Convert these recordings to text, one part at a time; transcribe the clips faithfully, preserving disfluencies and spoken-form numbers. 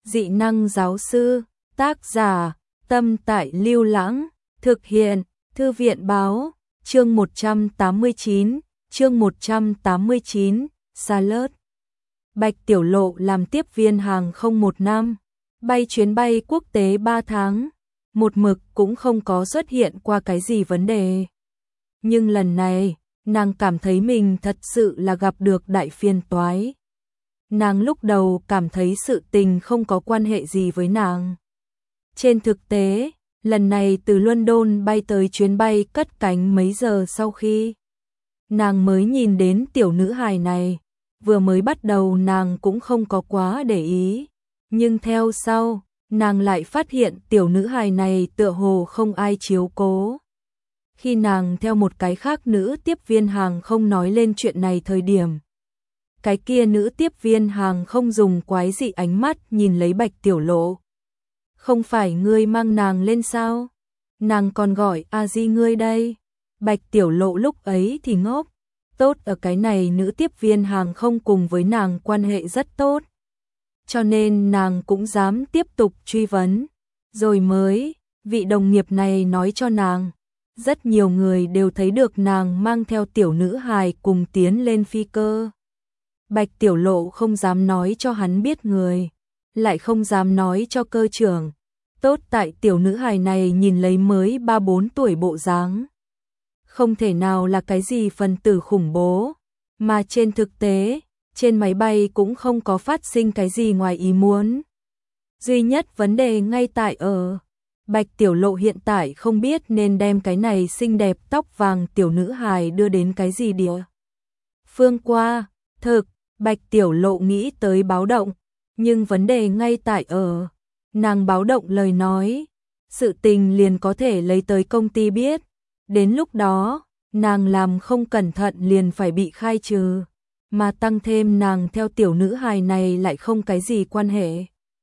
Dị năng giáo sư, tác giả, Tâm Tại Lưu Lãng, thực hiện, Thư viện báo, chương một trăm tám mươi chín, chương một trăm tám mươi chín, Salad. Bạch Tiểu Lộ làm tiếp viên hàng không một năm, bay chuyến bay quốc tế ba tháng, một mực cũng không có xuất hiện qua cái gì vấn đề. Nhưng lần này, nàng cảm thấy mình thật sự là gặp được đại phiền toái. Nàng lúc đầu cảm thấy sự tình không có quan hệ gì với nàng. Trên thực tế, lần này từ London bay tới chuyến bay cất cánh mấy giờ sau khi nàng mới nhìn đến tiểu nữ hài này, vừa mới bắt đầu nàng cũng không có quá để ý, nhưng theo sau, nàng lại phát hiện tiểu nữ hài này tựa hồ không ai chiếu cố. Khi nàng theo một cái khác nữ tiếp viên hàng không nói lên chuyện này thời điểm, cái kia nữ tiếp viên hàng không dùng quái dị ánh mắt nhìn lấy Bạch Tiểu Lộ. Không phải ngươi mang nàng lên sao? Nàng còn gọi a di ngươi đây. Bạch Tiểu Lộ lúc ấy thì ngốc. Tốt ở cái này nữ tiếp viên hàng không cùng với nàng quan hệ rất tốt. Cho nên nàng cũng dám tiếp tục truy vấn. Rồi mới, vị đồng nghiệp này nói cho nàng. Rất nhiều người đều thấy được nàng mang theo tiểu nữ hài cùng tiến lên phi cơ. Bạch Tiểu Lộ không dám nói cho hắn biết người, lại không dám nói cho cơ trưởng. Tốt tại tiểu nữ hài này nhìn lấy mới ba bốn tuổi bộ dáng, không thể nào là cái gì phần tử khủng bố, mà trên thực tế, trên máy bay cũng không có phát sinh cái gì ngoài ý muốn. Duy nhất vấn đề ngay tại ở, Bạch Tiểu Lộ hiện tại không biết nên đem cái này xinh đẹp tóc vàng tiểu nữ hài đưa đến cái gì địa phương qua. Thực, Bạch Tiểu Lộ nghĩ tới báo động, nhưng vấn đề ngay tại ở, nàng báo động lời nói, sự tình liền có thể lấy tới công ty biết, đến lúc đó, nàng làm không cẩn thận liền phải bị khai trừ, mà tăng thêm nàng theo tiểu nữ hài này lại không cái gì quan hệ.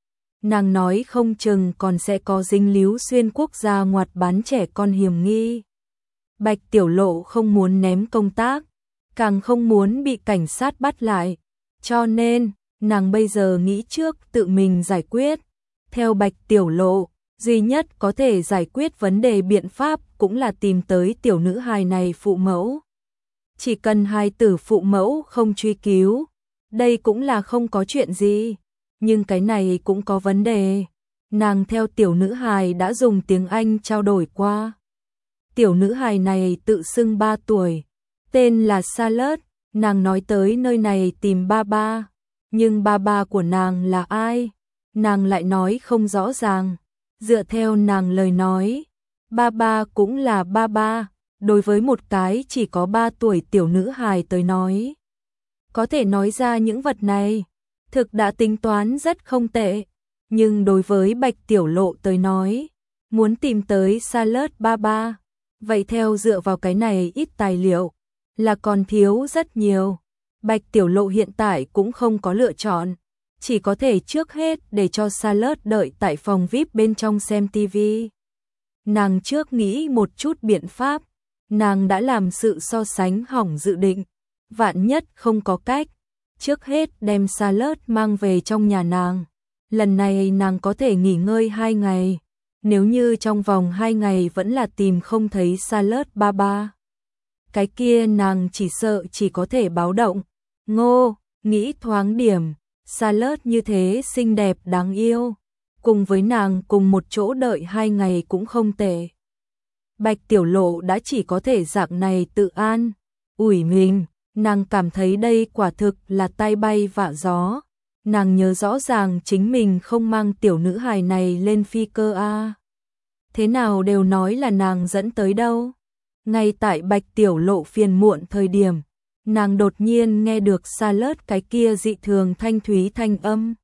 Nàng nói không chừng còn sẽ có dính líu xuyên quốc gia ngoặt bán trẻ con hiểm nghi. Bạch Tiểu Lộ không muốn ném công tác, càng không muốn bị cảnh sát bắt lại. Cho nên, nàng bây giờ nghĩ trước tự mình giải quyết. Theo Bạch Tiểu Lộ, duy nhất có thể giải quyết vấn đề biện pháp cũng là tìm tới tiểu nữ hài này phụ mẫu. Chỉ cần hài tử phụ mẫu không truy cứu, đây cũng là không có chuyện gì. Nhưng cái này cũng có vấn đề. Nàng theo tiểu nữ hài đã dùng tiếng Anh trao đổi qua. Tiểu nữ hài này tự xưng ba tuổi, tên là Salad. Nàng nói tới nơi này tìm ba ba, nhưng ba ba của nàng là ai? Nàng lại nói không rõ ràng. Dựa theo nàng lời nói, ba ba cũng là ba ba, đối với một cái chỉ có ba tuổi tiểu nữ hài tới nói. Có thể nói ra những vật này, thực đã tính toán rất không tệ, nhưng đối với Bạch Tiểu Lộ tới nói, muốn tìm tới Salad ba ba, vậy theo dựa vào cái này ít tài liệu, là còn thiếu rất nhiều. Bạch Tiểu Lộ hiện tại cũng không có lựa chọn, chỉ có thể trước hết để cho Salad đợi tại phòng vi ai pi bên trong xem tivi. Nàng trước nghĩ một chút biện pháp, nàng đã làm sự so sánh hỏng dự định, vạn nhất không có cách, trước hết đem Salad mang về trong nhà nàng. Lần này nàng có thể nghỉ ngơi hai ngày, nếu như trong vòng hai ngày vẫn là tìm không thấy Salad ba ba. Cái kia nàng chỉ sợ chỉ có thể báo động. Ngô, nghĩ thoáng điểm, Salad như thế xinh đẹp đáng yêu, cùng với nàng cùng một chỗ đợi hai ngày cũng không tệ. Bạch Tiểu Lộ đã chỉ có thể dạng này tự an ủi mình, nàng cảm thấy đây quả thực là tai bay vạ gió. Nàng nhớ rõ ràng chính mình không mang tiểu nữ hài này lên phi cơ a. Thế nào đều nói là nàng dẫn tới đâu. Ngay tại Bạch Tiểu Lộ phiền muộn thời điểm, nàng đột nhiên nghe được Salad cái kia dị thường thanh thúy thanh âm.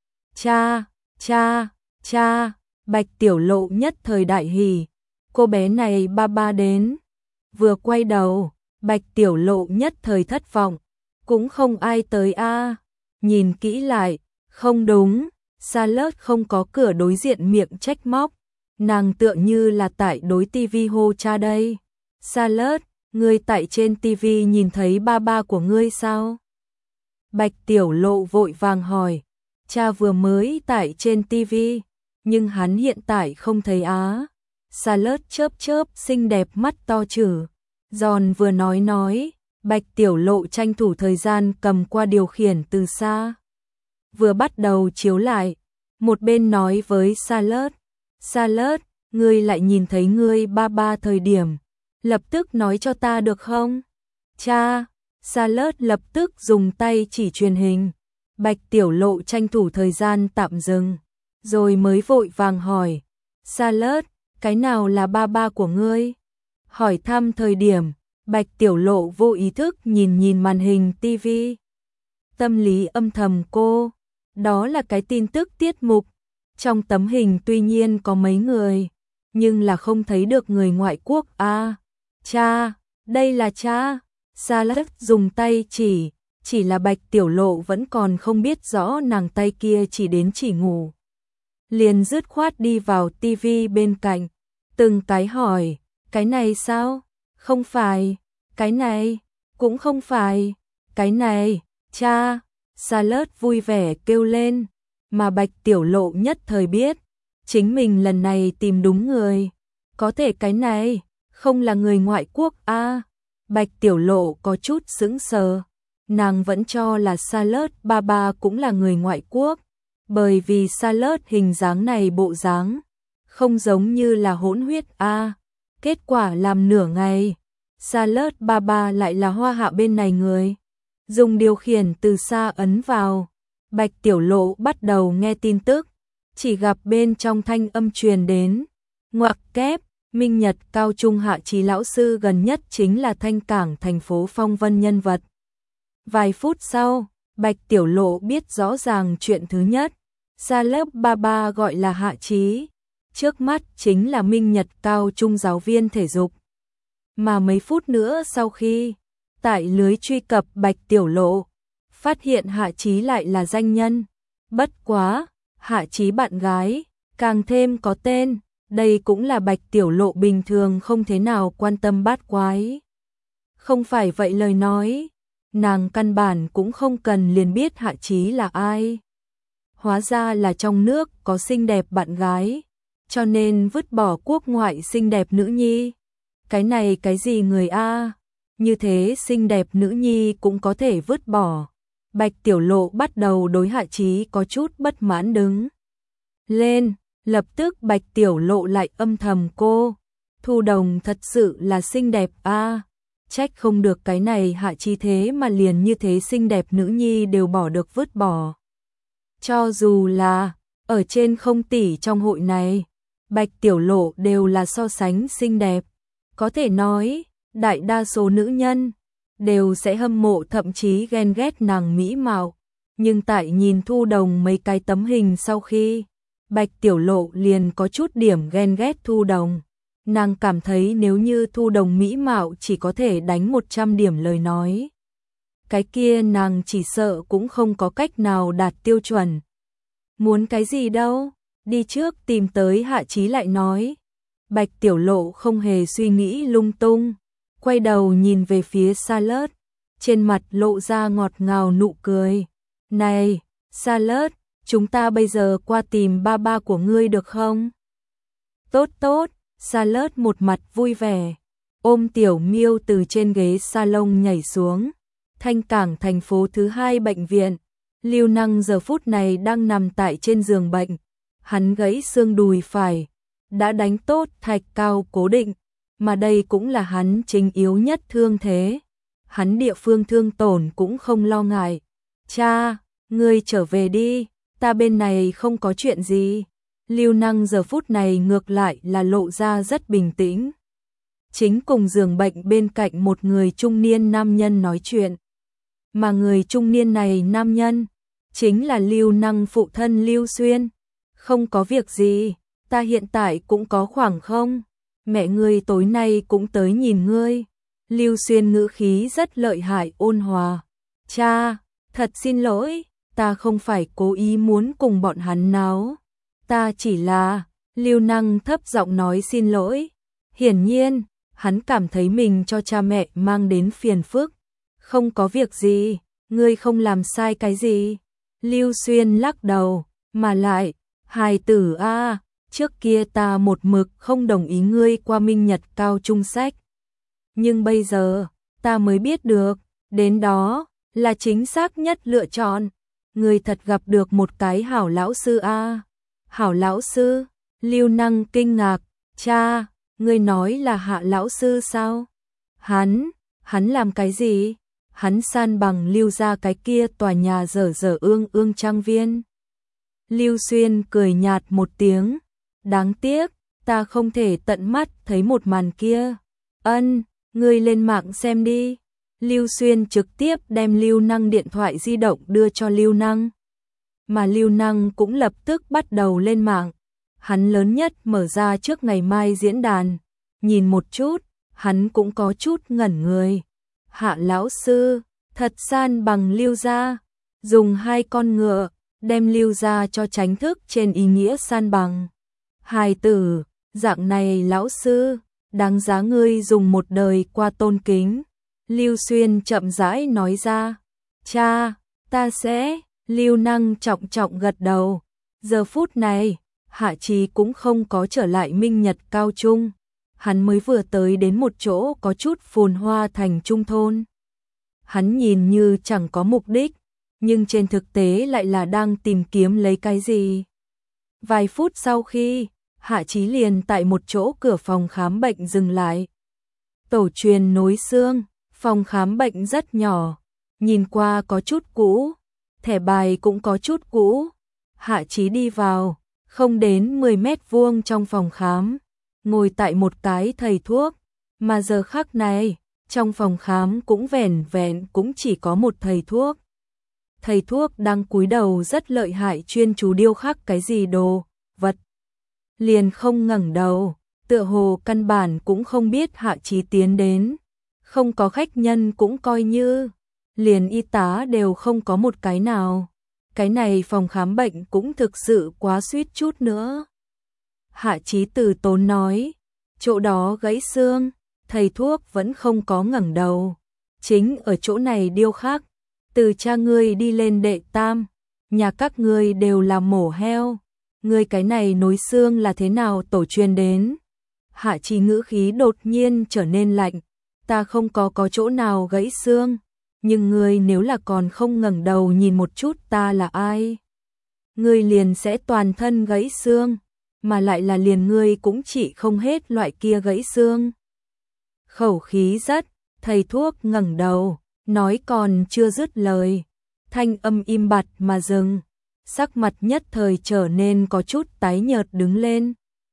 Cha, cha, cha, Bạch Tiểu Lộ nhất thời đại hỉ, cô bé này ba ba đến. Vừa quay đầu, Bạch Tiểu Lộ nhất thời thất vọng, cũng không ai tới a. Nhìn kỹ lại, không đúng, Salad không có cửa đối diện miệng trách móc, nàng tựa như là tại đối tivi hô cha đây. Salad, ngươi tại trên tivi nhìn thấy ba ba của ngươi sao? Bạch Tiểu Lộ vội vàng hỏi. cha vừa mới tải trên ti vi, nhưng hắn hiện tại không thấy á. Salad chớp chớp xinh đẹp mắt to chử. Giòn vừa nói nói, Bạch Tiểu Lộ tranh thủ thời gian cầm qua điều khiển từ xa. Vừa bắt đầu chiếu lại, một bên nói với Salad, Salad, ngươi lại nhìn thấy ngươi ba ba thời điểm, lập tức nói cho ta được không? Cha, Salad lập tức dùng tay chỉ truyền hình. Bạch Tiểu Lộ tranh thủ thời gian tạm dừng, rồi mới vội vàng hỏi, Salad, cái nào là ba ba của ngươi? Hỏi thăm thời điểm, Bạch Tiểu Lộ vô ý thức nhìn nhìn màn hình ti vi. Tâm lý âm thầm cô, đó là cái tin tức tiết mục. Trong tấm hình tuy nhiên có mấy người, nhưng là không thấy được người ngoại quốc à. Cha, đây là cha. Salad dùng tay chỉ, chỉ là Bạch Tiểu Lộ vẫn còn không biết rõ nàng tay kia chỉ đến chỉ ngủ. Liền dứt khoát đi vào ti vi bên cạnh, từng cái hỏi, cái này sao? Không phải, cái này, cũng không phải, cái này, cha. Salad vui vẻ kêu lên, mà Bạch Tiểu Lộ nhất thời biết, chính mình lần này tìm đúng người. Có thể cái này, không là người ngoại quốc à. Bạch Tiểu Lộ có chút sững sờ, nàng vẫn cho là Salad ba ba cũng là người ngoại quốc, bởi vì Salad hình dáng này bộ dáng, không giống như là hỗn huyết a. Kết quả làm nửa ngày, Salad ba ba lại là Hoa Hạ bên này người. Dùng điều khiển từ xa ấn vào, Bạch Tiểu Lộ bắt đầu nghe tin tức, chỉ gặp bên trong thanh âm truyền đến, ngoặc kép, Minh Nhật cao trung hạ trí lão sư gần nhất chính là Thanh Cảng thành phố phong vân nhân vật. Vài phút sau, Bạch Tiểu Lộ biết rõ ràng chuyện thứ nhất, ra lớp ba ba gọi là Hạ Trí, trước mắt chính là Minh Nhật cao trung giáo viên thể dục. Mà mấy phút nữa sau khi tại lưới truy cập Bạch Tiểu Lộ, phát hiện Hạ Trí lại là danh nhân. Bất quá, Hạ Trí bạn gái, càng thêm có tên, đây cũng là Bạch Tiểu Lộ bình thường không thế nào quan tâm bát quái. Không phải vậy lời nói, nàng căn bản cũng không cần liền biết Hạ Trí là ai. Hóa ra là trong nước có xinh đẹp bạn gái, cho nên vứt bỏ quốc ngoại xinh đẹp nữ nhi. Cái này cái gì người a? Như thế xinh đẹp nữ nhi cũng có thể vứt bỏ. Bạch Tiểu Lộ bắt đầu đối Hạ Trí có chút bất mãn đứng lên, lập tức Bạch Tiểu Lộ lại âm thầm cô, Thu Đồng thật sự là xinh đẹp a, trách không được cái này Hạ Trí thế mà liền như thế xinh đẹp nữ nhi đều bỏ được vứt bỏ. Cho dù là ở trên không tỷ trong hội này, Bạch Tiểu Lộ đều là so sánh xinh đẹp, có thể nói đại đa số nữ nhân đều sẽ hâm mộ thậm chí ghen ghét nàng mỹ mạo, nhưng tại nhìn Thu Đồng mấy cái tấm hình sau khi, Bạch Tiểu Lộ liền có chút điểm ghen ghét Thu Đồng. Nàng cảm thấy nếu như Thu Đồng mỹ mạo chỉ có thể đánh một trăm điểm lời nói, cái kia nàng chỉ sợ cũng không có cách nào đạt tiêu chuẩn. Muốn cái gì đâu, đi trước tìm tới Hạ Trí lại nói. Bạch Tiểu Lộ không hề suy nghĩ lung tung, quay đầu nhìn về phía Salad, trên mặt lộ ra ngọt ngào nụ cười. Này, Salad, chúng ta bây giờ qua tìm ba ba của ngươi được không? Tốt tốt, Salad một mặt vui vẻ, ôm Tiểu Miêu từ trên ghế salon nhảy xuống. Thanh Cảng thành phố thứ hai bệnh viện, Lưu Năng giờ phút này đang nằm tại trên giường bệnh, hắn gãy xương đùi phải, đã đánh tốt thạch cao cố định, mà đây cũng là hắn chính yếu nhất thương thế. Hắn địa phương thương tổn cũng không lo ngại. Cha, ngươi trở về đi, ta bên này không có chuyện gì. Lưu Năng giờ phút này ngược lại là lộ ra rất bình tĩnh. Chính cùng giường bệnh bên cạnh một người trung niên nam nhân nói chuyện. Mà người trung niên này nam nhân, chính là Lưu Năng phụ thân Lưu Xuyên. Không có việc gì, ta hiện tại cũng có khoảng không. Mẹ ngươi tối nay cũng tới nhìn ngươi. Lưu Xuyên ngữ khí rất lợi hại ôn hòa. Cha, thật xin lỗi, ta không phải cố ý muốn cùng bọn hắn náo. Ta chỉ là, Lưu Năng thấp giọng nói xin lỗi. Hiển nhiên, hắn cảm thấy mình cho cha mẹ mang đến phiền phức. Không có việc gì, ngươi không làm sai cái gì. Lưu Xuyên lắc đầu, mà lại, hài tử a, trước kia ta một mực không đồng ý ngươi qua Minh Nhật cao trung sách. Nhưng bây giờ, ta mới biết được, đến đó, là chính xác nhất lựa chọn. Ngươi thật gặp được một cái hảo lão sư a. Hảo lão sư? Lưu Năng kinh ngạc, cha, ngươi nói là Hạ lão sư sao? Hắn, hắn làm cái gì? Hắn san bằng Lưu ra cái kia tòa nhà dở dở ương ương trang viên. Lưu Xuyên cười nhạt một tiếng, đáng tiếc, ta không thể tận mắt thấy một màn kia. Ân, ngươi lên mạng xem đi. Lưu Xuyên trực tiếp đem Lưu Năng điện thoại di động đưa cho Lưu Năng. Mà Lưu Năng cũng lập tức bắt đầu lên mạng. Hắn lớn nhất mở ra trước ngày mai diễn đàn. Nhìn một chút, hắn cũng có chút ngẩn người. Hạ lão sư, thật san bằng Lưu gia, dùng hai con ngựa, đem Lưu gia cho tránh thức trên ý nghĩa san bằng. Hài tử, dạng này lão sư, đáng giá ngươi dùng một đời qua tôn kính. Lưu Xuyên chậm rãi nói ra, cha, ta sẽ, Lưu Năng trọng trọng gật đầu. Giờ phút này, Hạ Chí cũng không có trở lại Minh Nhật cao trung. Hắn mới vừa tới đến một chỗ có chút phồn hoa thành trung thôn. Hắn nhìn như chẳng có mục đích, nhưng trên thực tế lại là đang tìm kiếm lấy cái gì. Vài phút sau khi, Hạ Chí liền tại một chỗ cửa phòng khám bệnh dừng lại. Tổ truyền nối xương, phòng khám bệnh rất nhỏ, nhìn qua có chút cũ, thẻ bài cũng có chút cũ. Hạ Chí đi vào, không đến mười mét vuông trong phòng khám, ngồi tại một cái thầy thuốc, mà giờ khắc này, trong phòng khám cũng vẻn vẹn cũng chỉ có một thầy thuốc. Thầy thuốc đang cúi đầu rất lợi hại chuyên chú điêu khắc cái gì đồ, vật. Liền không ngẩng đầu, tựa hồ căn bản cũng không biết Hạ Chí tiến đến. Không có khách nhân cũng coi như, liền y tá đều không có một cái nào. Cái này phòng khám bệnh cũng thực sự quá suýt chút nữa. Hạ Chí từ tốn nói, chỗ đó gãy xương, thầy thuốc vẫn không có ngẩng đầu. Chính ở chỗ này điêu khắc, từ cha ngươi đi lên đệ tam, nhà các ngươi đều là mổ heo. Ngươi cái này nối xương là thế nào tổ truyền đến? Hạ Chí ngữ khí đột nhiên trở nên lạnh, ta không có có chỗ nào gãy xương. Nhưng ngươi nếu là còn không ngẩng đầu nhìn một chút ta là ai? Ngươi liền sẽ toàn thân gãy xương, mà lại là liền ngươi cũng chỉ không hết loại kia gãy xương. Khẩu khí rất, thầy thuốc ngẩng đầu, nói còn chưa dứt lời. Thanh âm im bặt mà dừng, sắc mặt nhất thời trở nên có chút tái nhợt đứng lên.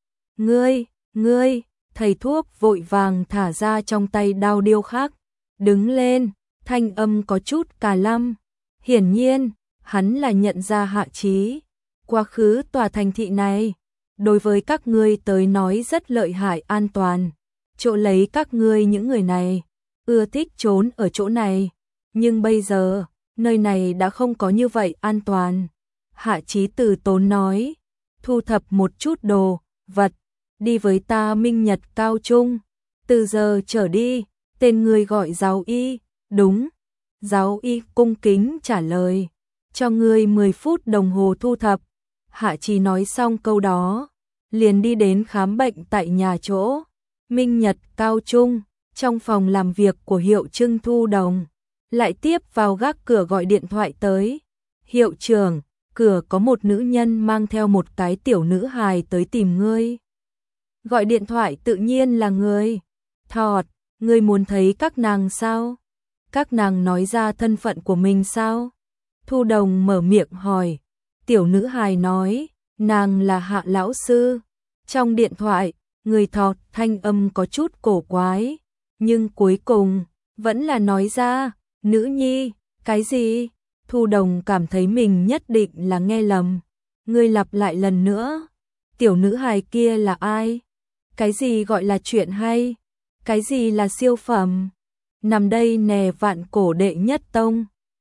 Ngươi, ngươi, thầy thuốc vội vàng thả ra trong tay đao điêu khắc, đứng lên. Thanh âm có chút cà lăm. Hiển nhiên, hắn là nhận ra Hạ Chí. Quá khứ tòa thành thị này, đối với các ngươi tới nói rất lợi hại an toàn. Chỗ lấy các ngươi những người này, ưa thích trốn ở chỗ này. Nhưng bây giờ, nơi này đã không có như vậy an toàn. Hạ Chí từ tốn nói, thu thập một chút đồ, vật, đi với ta Minh Nhật cao trung. Từ giờ trở đi, tên người gọi giáo y. Đúng, giáo y cung kính trả lời, cho ngươi mười phút đồng hồ thu thập. Hạ Chí nói xong câu đó, liền đi đến khám bệnh tại nhà chỗ, Minh Nhật cao trung, trong phòng làm việc của Hiệu Trưng Thu Đồng, lại tiếp vào gác cửa gọi điện thoại tới. Hiệu trưởng, cửa có một nữ nhân mang theo một cái tiểu nữ hài tới tìm ngươi. Gọi điện thoại tự nhiên là ngươi. Thọt, ngươi muốn thấy các nàng sao? Các nàng nói ra thân phận của mình sao? Thu Đồng mở miệng hỏi. Tiểu nữ hài nói, nàng là Hạ lão sư. Trong điện thoại, người thọt thanh âm có chút cổ quái, nhưng cuối cùng vẫn là nói ra, nữ nhi, cái gì? Thu Đồng cảm thấy mình nhất định là nghe lầm. Ngươi lặp lại lần nữa, tiểu nữ hài kia là ai? Cái gì gọi là chuyện hay? Cái gì là siêu phẩm? Nằm đây nè vạn cổ đệ nhất tông,